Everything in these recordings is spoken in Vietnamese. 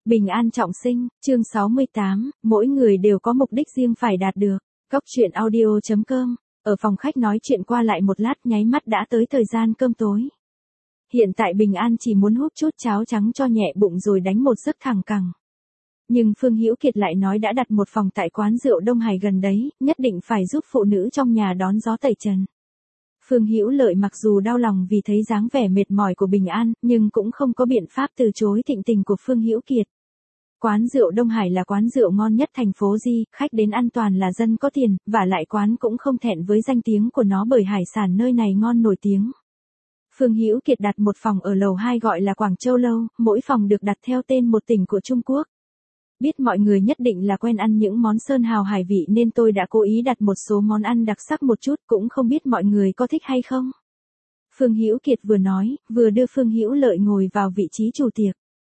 Bình an trọng sinh, chương 68, mỗi người đều có mục đích riêng phải đạt được. Cốc truyện audio.com, ở phòng khách nói chuyện qua lại một lát nháy mắt đã tới thời gian cơm tối. Hiện tại Bình An chỉ muốn húp chút cháo trắng cho nhẹ bụng rồi đánh một giấc thẳng cẳng. Nhưng Phương Hữu Kiệt lại nói đã đặt một phòng tại quán rượu Đông Hải gần đấy, nhất định phải giúp phụ nữ trong nhà đón gió tẩy trần. Phương Hữu Lợi mặc dù đau lòng vì thấy dáng vẻ mệt mỏi của Bình An, nhưng cũng không có biện pháp từ chối thịnh tình của Phương Hữu Kiệt. Quán rượu Đông Hải là quán rượu ngon nhất thành phố Di, khách đến ăn toàn là dân có tiền, và lại quán cũng không thẹn với danh tiếng của nó bởi hải sản nơi này ngon nổi tiếng. Phương Hữu Kiệt đặt một phòng ở lầu 2 gọi là Quảng Châu Lâu, mỗi phòng được đặt theo tên một tỉnh của Trung Quốc. Biết mọi người nhất định là quen ăn những món sơn hào hải vị nên tôi đã cố ý đặt một số món ăn đặc sắc một chút, cũng không biết mọi người có thích hay không. Phương Hữu Kiệt vừa nói, vừa đưa Phương Hữu Lợi ngồi vào vị trí chủ tiệc.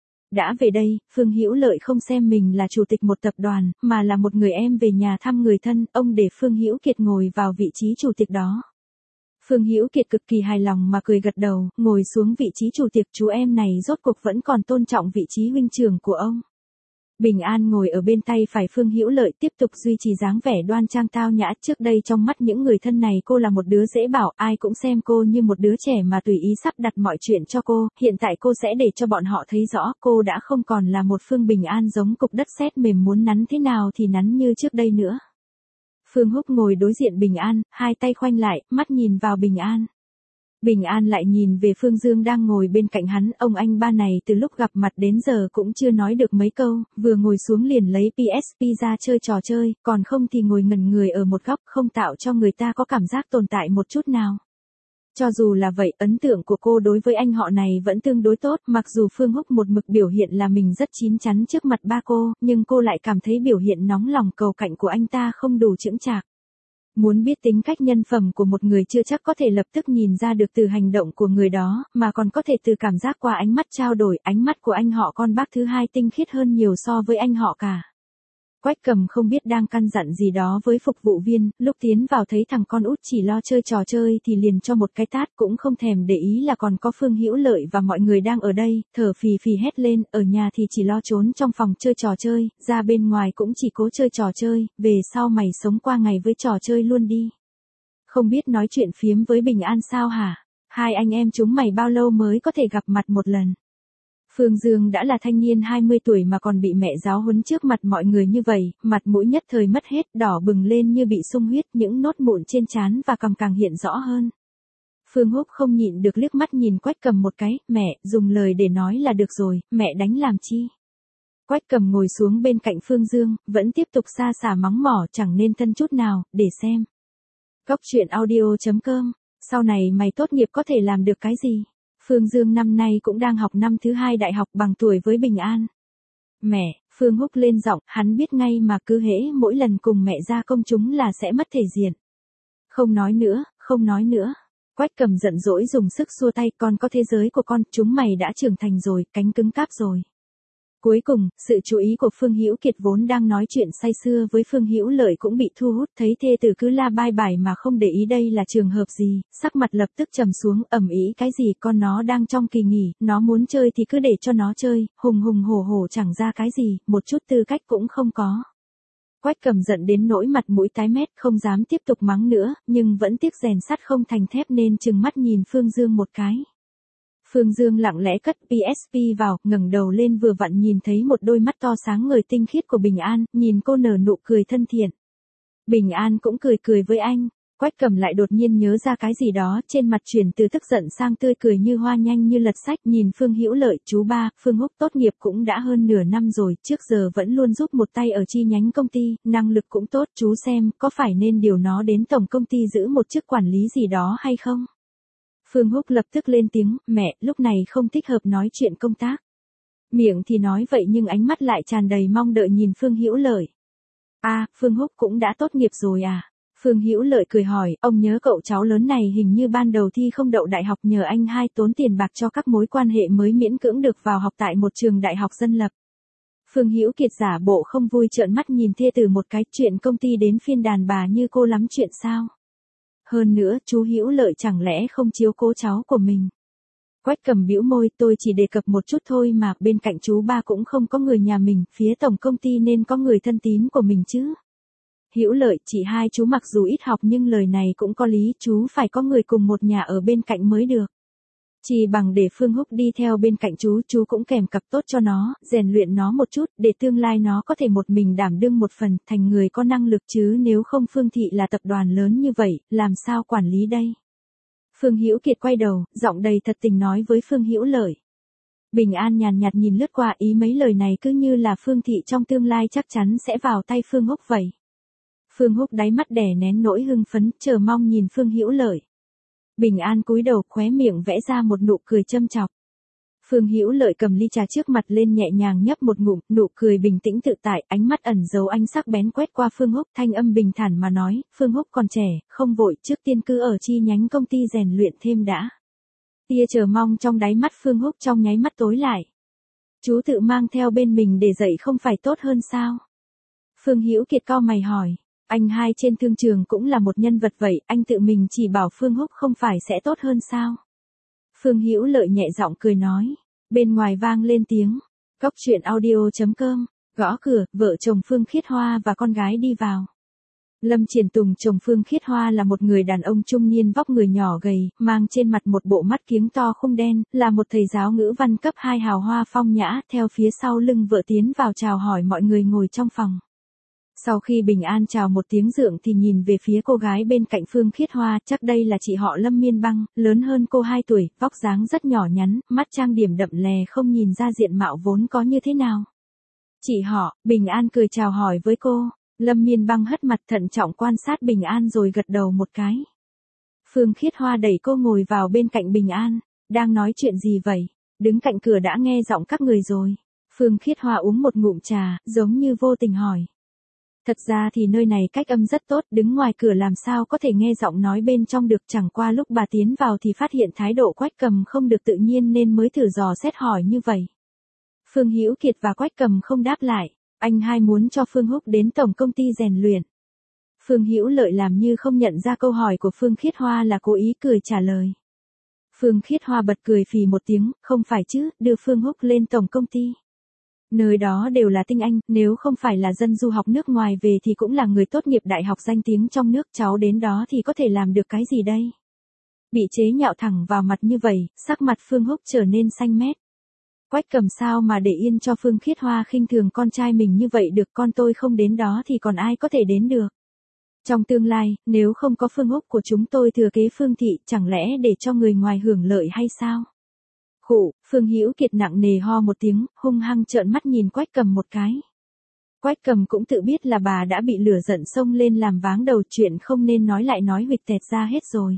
Đã về đây, Phương Hữu Lợi không xem mình là chủ tịch một tập đoàn, mà là một người em về nhà thăm người thân, ông để Phương Hữu Kiệt ngồi vào vị trí chủ tịch đó. Phương Hữu Kiệt cực kỳ hài lòng mà cười gật đầu, ngồi xuống vị trí chủ tiệc. Chú em này rốt cuộc vẫn còn tôn trọng vị trí huynh trưởng của ông. Bình An ngồi ở bên tay phải Phương Hữu Lợi tiếp tục duy trì dáng vẻ đoan trang tao nhã. Trước đây trong mắt những người thân này cô là một đứa dễ bảo, ai cũng xem cô như một đứa trẻ mà tùy ý sắp đặt mọi chuyện cho cô. Hiện tại cô sẽ để cho bọn họ thấy rõ cô đã không còn là một Phương Bình An giống cục đất sét mềm muốn nắn thế nào thì nắn như trước đây nữa. Phương Húc ngồi đối diện Bình An, hai tay khoanh lại, mắt nhìn vào Bình An. Bình An lại nhìn về Phương Dương đang ngồi bên cạnh hắn, ông anh ba này từ lúc gặp mặt đến giờ cũng chưa nói được mấy câu, vừa ngồi xuống liền lấy PSP ra chơi trò chơi, còn không thì ngồi ngẩn người ở một góc không tạo cho người ta có cảm giác tồn tại một chút nào. Cho dù là vậy, ấn tượng của cô đối với anh họ này vẫn tương đối tốt, mặc dù Phương Húc một mực biểu hiện là mình rất chín chắn trước mặt ba cô, nhưng cô lại cảm thấy biểu hiện nóng lòng cầu cạnh của anh ta không đủ chững chạc. Muốn biết tính cách nhân phẩm của một người chưa chắc có thể lập tức nhìn ra được từ hành động của người đó, mà còn có thể từ cảm giác qua ánh mắt trao đổi. Ánh mắt của anh họ con bác thứ hai tinh khiết hơn nhiều so với anh họ cả. Quách Cầm không biết đang căn dặn gì đó với phục vụ viên, lúc tiến vào thấy thằng con út chỉ lo chơi trò chơi thì liền cho một cái tát, cũng không thèm để ý là còn có Phương Hữu Lợi và mọi người đang ở đây, thở phì phì hét lên, ở nhà thì chỉ lo trốn trong phòng chơi trò chơi, ra bên ngoài cũng chỉ cố chơi trò chơi, về sau mày sống qua ngày với trò chơi luôn đi. Không biết nói chuyện phiếm với Bình An sao hả? Hai anh em chúng mày bao lâu mới có thể gặp mặt một lần? Phương Dương đã là thanh niên 20 tuổi mà còn bị mẹ giáo huấn trước mặt mọi người như vậy, mặt mũi nhất thời mất hết, đỏ bừng lên như bị sung huyết, những nốt mụn trên trán và cằm càng hiện rõ hơn. Phương Húc không nhịn được liếc mắt nhìn Quách Cầm một cái, mẹ, dùng lời để nói là được rồi, mẹ đánh làm chi? Quách Cầm ngồi xuống bên cạnh Phương Dương, vẫn tiếp tục xa xả mắng mỏ chẳng nên thân chút nào, để xem. Cốc truyện audio.com, sau này mày tốt nghiệp có thể làm được cái gì? Phương Dương năm nay cũng đang học năm thứ 2 đại học, bằng tuổi với Bình An. Mẹ, Phương Húc lên giọng, hắn biết ngay mà, cứ hễ mỗi lần cùng mẹ ra công chúng là sẽ mất thể diện. Không nói nữa, không nói nữa. Quách Cầm giận dỗi dùng sức xua tay, con có thế giới của con, chúng mày đã trưởng thành rồi, cánh cứng cáp rồi. Cuối cùng, sự chú ý của Phương Hữu Kiệt vốn đang nói chuyện say sưa với Phương Hữu Lợi cũng bị thu hút, thấy thê tử cứ la bai bài mà không để ý đây là trường hợp gì, sắc mặt lập tức trầm xuống, ầm ĩ cái gì, con nó đang trong kỳ nghỉ, nó muốn chơi thì cứ để cho nó chơi, hùng hùng hổ hổ chẳng ra cái gì, một chút tư cách cũng không có. Quách Cầm giận đến nỗi mặt mũi tái mét, không dám tiếp tục mắng nữa, nhưng vẫn tiếc rèn sắt không thành thép nên trừng mắt nhìn Phương Dương một cái. Phương Dương lặng lẽ cất PSP vào, ngẩng đầu lên vừa vặn nhìn thấy một đôi mắt to sáng ngời tinh khiết của Bình An, nhìn cô nở nụ cười thân thiện. Bình An cũng cười cười với anh. Quách Cầm lại đột nhiên nhớ ra cái gì đó, trên mặt chuyển từ tức giận sang tươi cười như hoa nhanh như lật sách, nhìn Phương Hữu Lợi, chú ba, Phương Húc tốt nghiệp cũng đã hơn nửa năm rồi, trước giờ vẫn luôn giúp một tay ở chi nhánh công ty, năng lực cũng tốt, chú xem, có phải nên điều nó đến tổng công ty giữ một chức quản lý gì đó hay không? Phương Húc lập tức lên tiếng, mẹ, lúc này không thích hợp nói chuyện công tác. Miệng thì nói vậy nhưng ánh mắt lại tràn đầy mong đợi nhìn Phương Hữu Lợi. À, Phương Húc cũng đã tốt nghiệp rồi à? Phương Hữu Lợi cười hỏi, ông nhớ cậu cháu lớn này hình như ban đầu thi không đậu đại học nhờ anh hai tốn tiền bạc cho các mối quan hệ mới miễn cưỡng được vào học tại một trường đại học dân lập. Phương Hữu Kiệt giả bộ không vui trợn mắt nhìn thê tử một cái, chuyện công ty đến phiên đàn bà như cô lắm chuyện sao? Hơn nữa, chú Hữu Lợi chẳng lẽ không chiếu cố cháu của mình? Quách Cầm bĩu môi, tôi chỉ đề cập một chút thôi mà, bên cạnh chú ba cũng không có người nhà mình, phía tổng công ty nên có người thân tín của mình chứ. Hữu Lợi, chị hai chú mặc dù ít học nhưng lời này cũng có lý, chú phải có người cùng một nhà ở bên cạnh mới được. Chỉ bằng để Phương Húc đi theo bên cạnh chú cũng kèm cặp tốt cho nó, rèn luyện nó một chút, để tương lai nó có thể một mình đảm đương một phần, thành người có năng lực chứ nếu không Phương Thị là tập đoàn lớn như vậy, làm sao quản lý đây? Phương Hữu Kiệt quay đầu, giọng đầy thật tình nói với Phương Hữu Lợi. Bình An nhàn nhạt nhìn lướt qua ý mấy lời này cứ như là Phương Thị trong tương lai chắc chắn sẽ vào tay Phương Húc vậy. Phương Húc đáy mắt đè nén nỗi hưng phấn, chờ mong nhìn Phương Hữu Lợi. Bình An cúi đầu khóe miệng vẽ ra một nụ cười châm chọc. Phương Hữu Lợi cầm ly trà trước mặt lên nhẹ nhàng nhấp một ngụm, nụ cười bình tĩnh tự tại, ánh mắt ẩn dấu ánh sắc bén quét qua Phương Húc, thanh âm bình thản mà nói, Phương Húc còn trẻ, không vội, trước tiên cứ ở chi nhánh công ty rèn luyện thêm đã. Tia chờ mong trong đáy mắt Phương Húc trong nháy mắt tối lại. Chú tự mang theo bên mình để dạy không phải tốt hơn sao? Phương Hữu Kiệt cau mày hỏi. Anh hai trên thương trường cũng là một nhân vật vậy, anh tự mình chỉ bảo Phương Húc không phải sẽ tốt hơn sao? Phương Hữu Lợi nhẹ giọng cười nói. Bên ngoài vang lên tiếng. Cóc truyện audio.com, gõ cửa, vợ chồng Phương Khiết Hoa và con gái đi vào. Lâm Triển Tùng chồng Phương Khiết Hoa là một người đàn ông trung niên vóc người nhỏ gầy, mang trên mặt một bộ mắt kiếng to khung đen, là một thầy giáo ngữ văn cấp 2 hào hoa phong nhã, theo phía sau lưng vợ tiến vào chào hỏi mọi người ngồi trong phòng. Sau khi Bình An chào một tiếng dượng thì nhìn về phía cô gái bên cạnh Phương Khiết Hoa, chắc đây là chị họ Lâm Miên Băng, lớn hơn cô 2 tuổi, vóc dáng rất nhỏ nhắn, mắt trang điểm đậm lè không nhìn ra diện mạo vốn có như thế nào. Chị họ, Bình An cười chào hỏi với cô, Lâm Miên Băng hất mặt thận trọng quan sát Bình An rồi gật đầu một cái. Phương Khiết Hoa đẩy cô ngồi vào bên cạnh Bình An, đang nói chuyện gì vậy, đứng cạnh cửa đã nghe giọng các người rồi. Phương Khiết Hoa uống một ngụm trà, giống như vô tình hỏi. Thật ra thì nơi này cách âm rất tốt, đứng ngoài cửa làm sao có thể nghe giọng nói bên trong được, chẳng qua lúc bà tiến vào thì phát hiện thái độ Quách Cầm không được tự nhiên nên mới thử dò xét hỏi như vậy. Phương Hữu Kiệt và Quách Cầm không đáp lại, anh hai muốn cho Phương Húc đến tổng công ty rèn luyện. Phương Hữu Lợi làm như không nhận ra câu hỏi của Phương Khiết Hoa là cố ý cười trả lời. Phương Khiết Hoa bật cười phì một tiếng, không phải chứ, đưa Phương Húc lên tổng công ty. Nơi đó đều là tinh anh, nếu không phải là dân du học nước ngoài về thì cũng là người tốt nghiệp đại học danh tiếng trong nước, cháu đến đó thì có thể làm được cái gì đây? Bị chế nhạo thẳng vào mặt như vậy, sắc mặt Phương Húc trở nên xanh mét. Quách Cầm sao mà để yên cho Phương Khiết Hoa khinh thường con trai mình như vậy được, con tôi không đến đó thì còn ai có thể đến được. Trong tương lai, nếu không có Phương Húc của chúng tôi thừa kế Phương Thị, chẳng lẽ để cho người ngoài hưởng lợi hay sao? Khụ, Phương Hữu Kiệt nặng nề ho một tiếng, hung hăng trợn mắt nhìn Quách Cầm một cái. Quách Cầm cũng tự biết là bà đã bị lửa giận xông lên làm váng đầu, chuyện không nên nói lại nói huỵch tẹt ra hết rồi.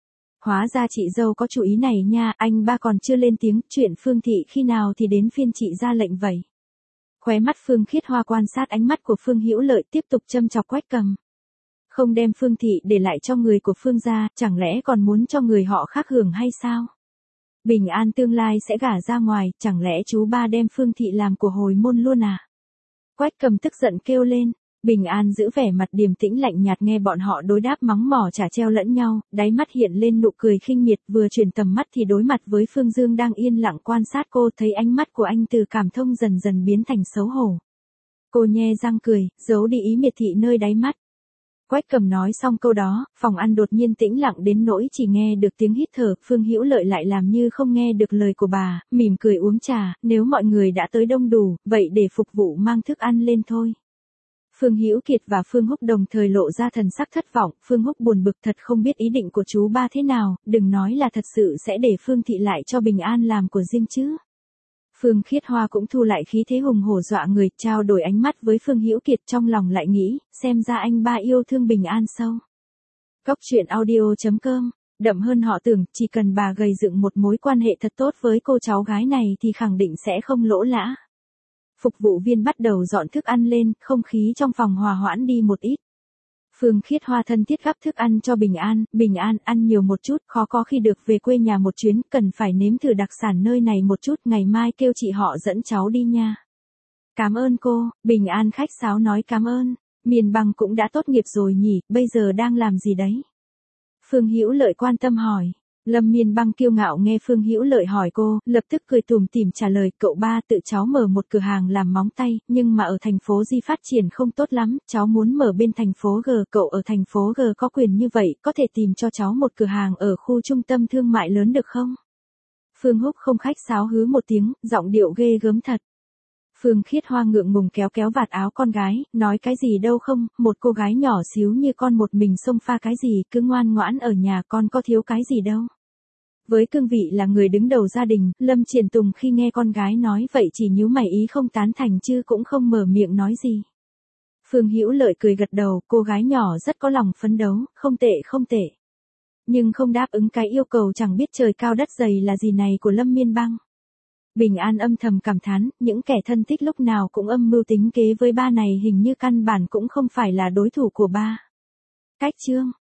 Hóa ra chị dâu có chủ ý này nha, anh ba còn chưa lên tiếng, chuyện Phương Thị khi nào thì đến phiên chị ra lệnh vậy. Khóe mắt Phương Khiết Hoa quan sát ánh mắt của Phương Hữu Lợi tiếp tục châm chọc Quách Cầm. Không đem Phương Thị để lại cho người của Phương gia, chẳng lẽ còn muốn cho người họ khác hưởng hay sao? Bình An tương lai sẽ gả ra ngoài, chẳng lẽ chú ba đem Phương Thị làm của hồi môn luôn à? Quách Cầm tức giận kêu lên. Bình An giữ vẻ mặt điềm tĩnh lạnh nhạt nghe bọn họ đối đáp mắng mỏ chả treo lẫn nhau, đáy mắt hiện lên nụ cười khinh miệt, vừa chuyển tầm mắt thì đối mặt với Phương Dương đang yên lặng quan sát cô, thấy ánh mắt của anh từ cảm thông dần dần biến thành xấu hổ. Cô nhe răng cười, giấu đi ý miệt thị nơi đáy mắt. Quách Cầm nói xong câu đó, phòng ăn đột nhiên tĩnh lặng đến nỗi chỉ nghe được tiếng hít thở, Phương Hữu Lợi lại làm như không nghe được lời của bà, mỉm cười uống trà, nếu mọi người đã tới đông đủ, vậy để phục vụ mang thức ăn lên thôi. Phương Hữu Kiệt và Phương Húc đồng thời lộ ra thần sắc thất vọng, Phương Húc buồn bực thật không biết ý định của chú ba thế nào, đừng nói là thật sự sẽ để Phương Thị lại cho Bình An làm của riêng chứ. Phương Khiết Hoa cũng thu lại khí thế hùng hổ dọa người, trao đổi ánh mắt với Phương Hữu Kiệt, trong lòng lại nghĩ, xem ra anh ba yêu thương Bình An sâu. Cóc truyện audio.com, đậm hơn họ tưởng, chỉ cần bà gầy dựng một mối quan hệ thật tốt với cô cháu gái này thì khẳng định sẽ không lỗ lã. Phục vụ viên bắt đầu dọn thức ăn lên, không khí trong phòng hòa hoãn đi một ít. Phương Khiết Hoa thân thiết gắp thức ăn cho Bình An ăn nhiều một chút, khó có khi được về quê nhà một chuyến, cần phải nếm thử đặc sản nơi này một chút, ngày mai kêu chị họ dẫn cháu đi nha. Cảm ơn cô, Bình An khách sáo nói cảm ơn, Miên Băng cũng đã tốt nghiệp rồi nhỉ, bây giờ đang làm gì đấy? Phương Hữu Lợi quan tâm hỏi, Lâm Miên Băng kiêu ngạo nghe Phương Hữu Lợi hỏi cô, lập tức cười tủm tỉm trả lời, cậu ba tự cháu mở một cửa hàng làm móng tay, nhưng mà ở thành phố Di phát triển không tốt lắm, cháu muốn mở bên thành phố G, cậu ở thành phố G có quyền như vậy, có thể tìm cho cháu một cửa hàng ở khu trung tâm thương mại lớn được không? Phương Húc không khách sáo hứ một tiếng, giọng điệu ghê gớm thật. Phương Khiết Hoa ngượng ngùng kéo kéo vạt áo con gái, nói cái gì đâu không, một cô gái nhỏ xíu như con một mình xông pha cái gì, cứ ngoan ngoãn ở nhà con có thiếu cái gì đâu. Với cương vị là người đứng đầu gia đình, Lâm Triển Tùng khi nghe con gái nói vậy chỉ nhíu mày ý không tán thành chứ cũng không mở miệng nói gì. Phương Hữu Lợi cười gật đầu, cô gái nhỏ rất có lòng phấn đấu, không tệ không tệ. Nhưng không đáp ứng cái yêu cầu chẳng biết trời cao đất dày là gì này của Lâm Miên Băng. Bình An âm thầm cảm thán, những kẻ thân thích lúc nào cũng âm mưu tính kế với ba này hình như căn bản cũng không phải là đối thủ của ba. Cách chương